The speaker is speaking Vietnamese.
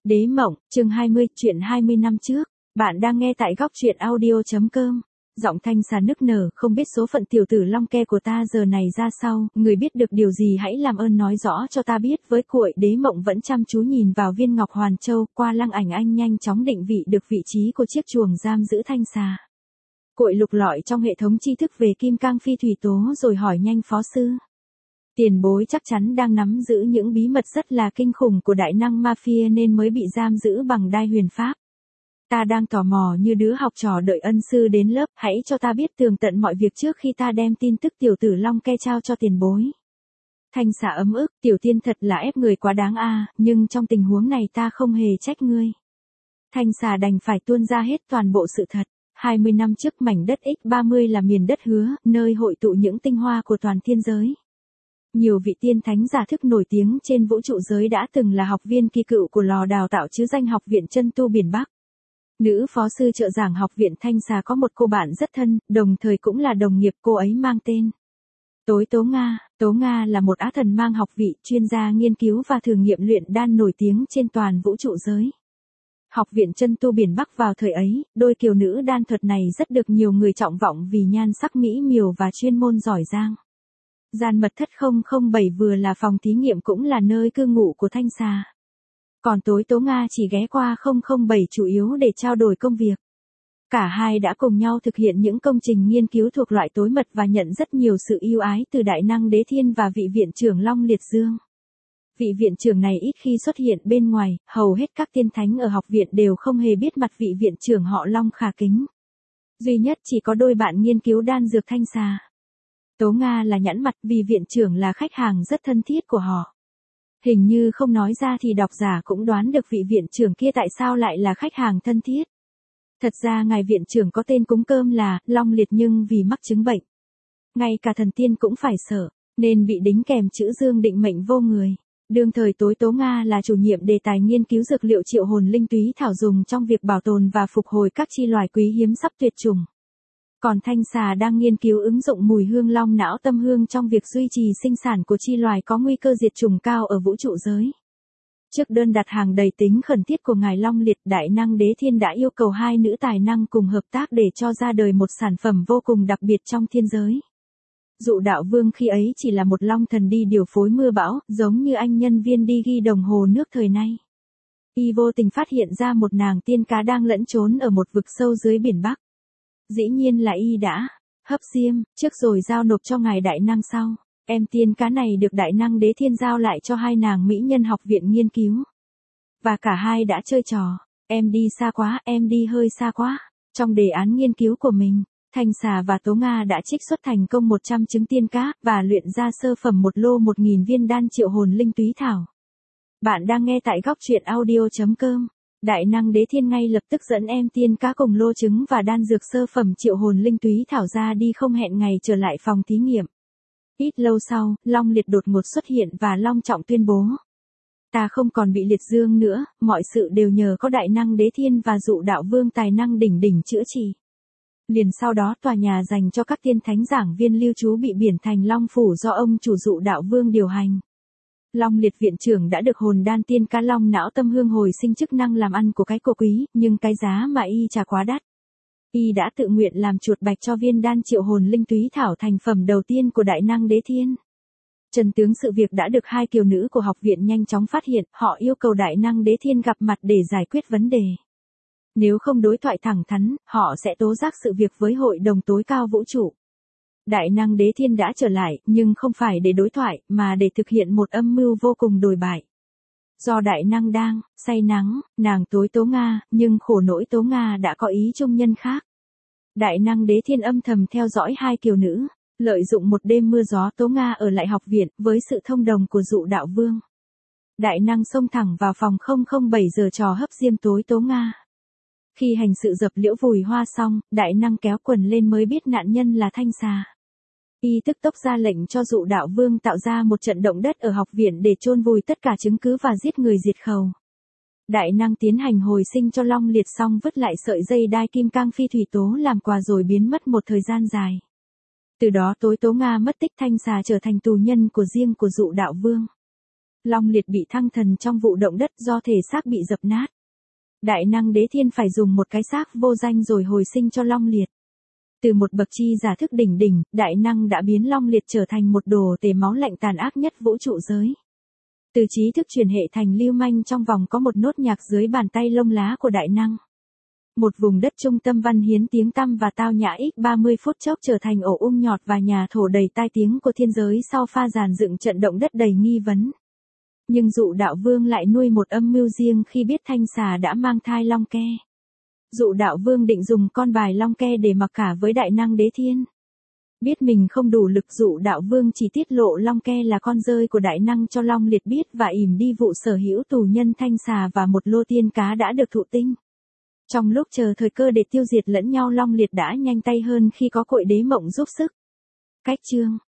Đế mộng, chương 20, chuyện 20 năm trước. Bạn đang nghe tại góc truyện audio.com. Giọng Thanh Xà nức nở, không biết số phận tiểu tử Long Ke của ta giờ này ra sao, người biết được điều gì hãy làm ơn nói rõ cho ta biết với. Cuội Đế mộng vẫn chăm chú nhìn vào viên ngọc hoàn châu, qua lăng ảnh anh nhanh chóng định vị được vị trí của chiếc chuồng giam giữ Thanh Xà. Cuội lục lọi trong hệ thống tri thức về kim cang phi thủy tố rồi hỏi nhanh phó sư. Tiền bối chắc chắn đang nắm giữ những bí mật rất là kinh khủng của đại năng mafia nên mới bị giam giữ bằng đai huyền pháp. Ta đang tò mò như đứa học trò đợi ân sư đến lớp, hãy cho ta biết tường tận mọi việc trước khi ta đem tin tức tiểu tử Long Ke trao cho tiền bối. Thanh Xà ấm ức, tiểu tiên thật là ép người quá đáng a, nhưng trong tình huống này ta không hề trách ngươi. Thanh Xà đành phải tuôn ra hết toàn bộ sự thật. 20 năm trước mảnh đất X30 là miền đất hứa, nơi hội tụ những tinh hoa của toàn thiên giới. Nhiều vị tiên thánh giả thức nổi tiếng trên vũ trụ giới đã từng là học viên kỳ cựu của lò đào tạo chứ danh Học viện Chân Tu Biển Bắc. Nữ phó sư trợ giảng Học viện Thanh Xà có một cô bạn rất thân, đồng thời cũng là đồng nghiệp. Cô ấy mang tên Tối Tố Nga. Tố Nga là một á thần mang học vị, chuyên gia nghiên cứu và thử nghiệm luyện đan nổi tiếng trên toàn vũ trụ giới. Học viện Chân Tu Biển Bắc vào thời ấy, đôi kiều nữ đan thuật này rất được nhiều người trọng vọng vì nhan sắc mỹ miều và chuyên môn giỏi giang. Gian mật thất 007 vừa là phòng thí nghiệm cũng là nơi cư ngụ của Thanh Xà. Còn Tối Tố Nga chỉ ghé qua 007 chủ yếu để trao đổi công việc. Cả hai đã cùng nhau thực hiện những công trình nghiên cứu thuộc loại tối mật và nhận rất nhiều sự ưu ái từ đại năng Đế Thiên và vị viện trưởng Long Liệt Dương. Vị viện trưởng này ít khi xuất hiện bên ngoài, hầu hết các tiên thánh ở học viện đều không hề biết mặt vị viện trưởng họ Long khả kính. Duy nhất chỉ có đôi bạn nghiên cứu đan dược Thanh Xà. Tố Nga là nhãn mặt vì viện trưởng là khách hàng rất thân thiết của họ. Hình như không nói ra thì độc giả cũng đoán được vị viện trưởng kia tại sao lại là khách hàng thân thiết. Thật ra ngài viện trưởng có tên cúng cơm là Long Liệt nhưng vì mắc chứng bệnh. Ngay cả thần tiên cũng phải sợ, nên bị đính kèm chữ Dương định mệnh vô người. Đương thời Tối Tố Nga là chủ nhiệm đề tài nghiên cứu dược liệu triệu hồn linh túy thảo dùng trong việc bảo tồn và phục hồi các chi loài quý hiếm sắp tuyệt chủng. Còn Thanh Xà đang nghiên cứu ứng dụng mùi hương long não tâm hương trong việc duy trì sinh sản của chi loài có nguy cơ diệt chủng cao ở vũ trụ giới. Trước đơn đặt hàng đầy tính khẩn thiết của ngài Long Liệt, đại năng Đế Thiên đã yêu cầu hai nữ tài năng cùng hợp tác để cho ra đời một sản phẩm vô cùng đặc biệt trong thiên giới. Dụ Đạo Vương khi ấy chỉ là một long thần đi điều phối mưa bão, giống như anh nhân viên đi ghi đồng hồ nước thời nay. Y vô tình phát hiện ra một nàng tiên cá đang lẫn trốn ở một vực sâu dưới biển Bắc. Dĩ nhiên là Y đã hấp diêm trước rồi giao nộp cho ngài đại năng sau. Em tiên cá này được đại năng Đế Thiên giao lại cho hai nàng mỹ nhân học viện nghiên cứu. Và cả hai đã chơi trò, em đi xa quá, em đi hơi xa quá. Trong đề án nghiên cứu của mình, Thanh Xà và Tố Nga đã trích xuất thành công 100 trứng tiên cá và luyện ra sơ phẩm một lô 1000 viên đan triệu hồn linh túy thảo. Bạn đang nghe tại góc truyện audio.com. Đại năng Đế Thiên ngay lập tức dẫn em tiên cá cùng lô trứng và đan dược sơ phẩm triệu hồn linh túy thảo ra đi không hẹn ngày trở lại phòng thí nghiệm. Ít lâu sau, Long Liệt đột ngột xuất hiện và long trọng tuyên bố. Ta không còn bị liệt dương nữa, mọi sự đều nhờ có đại năng Đế Thiên và Dụ Đạo Vương tài năng đỉnh đỉnh chữa trị. Liền sau đó tòa nhà dành cho các tiên thánh giảng viên lưu trú bị biển thành Long Phủ do ông chủ Dụ Đạo Vương điều hành. Long Liệt viện trưởng đã được hồn đan tiên cá long não tâm hương hồi sinh chức năng làm ăn của cái cô quý, nhưng cái giá mà Y trả quá đắt. Y đã tự nguyện làm chuột bạch cho viên đan triệu hồn linh túy thảo thành phẩm đầu tiên của đại năng Đế Thiên. Trần tướng sự việc đã được hai kiều nữ của học viện nhanh chóng phát hiện, họ yêu cầu đại năng Đế Thiên gặp mặt để giải quyết vấn đề. Nếu không đối thoại thẳng thắn, họ sẽ tố giác sự việc với hội đồng tối cao vũ trụ. Đại năng Đế Thiên đã trở lại, nhưng không phải để đối thoại, mà để thực hiện một âm mưu vô cùng đồi bại. Do đại năng đang say nắng, nàng Tối Tố Nga, nhưng khổ nỗi Tố Nga đã có ý chung nhân khác. Đại năng Đế Thiên âm thầm theo dõi hai kiều nữ, lợi dụng một đêm mưa gió Tố Nga ở lại học viện với sự thông đồng của Dụ Đạo Vương. Đại năng xông thẳng vào phòng 007 giờ trò hấp diêm Tối Tố Nga. Khi hành sự dập liễu vùi hoa xong, đại năng kéo quần lên mới biết nạn nhân là Thanh Xà. Y tức tốc ra lệnh cho Dụ Đạo Vương tạo ra một trận động đất ở học viện để chôn vùi tất cả chứng cứ và giết người diệt khẩu. Đại năng tiến hành hồi sinh cho Long Liệt xong vứt lại sợi dây đai kim cang phi thủy tố làm quà rồi biến mất một thời gian dài. Từ đó Tối Tố Nga mất tích, Thanh Xà trở thành tù nhân của riêng của Dụ Đạo Vương. Long Liệt bị thăng thần trong vụ động đất do thể xác bị dập nát. Đại năng Đế Thiên phải dùng một cái xác vô danh rồi hồi sinh cho Long Liệt. Từ một bậc chi giả thức đỉnh đỉnh, đại năng đã biến Long Liệt trở thành một đồ tể máu lạnh tàn ác nhất vũ trụ giới. Từ trí thức truyền hệ thành lưu manh trong vòng có một nốt nhạc dưới bàn tay lông lá của đại năng. Một vùng đất trung tâm văn hiến tiếng tăm và tao nhã x30 phút chốc trở thành ổ ung nhọt và nhà thổ đầy tai tiếng của thiên giới sau pha dàn dựng trận động đất đầy nghi vấn. Nhưng Dụ Đạo Vương lại nuôi một âm mưu riêng khi biết Thanh Xà đã mang thai Long Ke. Dụ Đạo Vương định dùng con bài Long Ke để mặc cả với đại năng Đế Thiên. Biết mình không đủ lực, Dụ Đạo Vương chỉ tiết lộ Long Ke là con rơi của đại năng cho Long Liệt biết và ỉm đi vụ sở hữu tù nhân Thanh Xà và một lô tiên cá đã được thụ tinh. Trong lúc chờ thời cơ để tiêu diệt lẫn nhau, Long Liệt đã nhanh tay hơn khi có Cội Đế Mộng giúp sức. Cách chương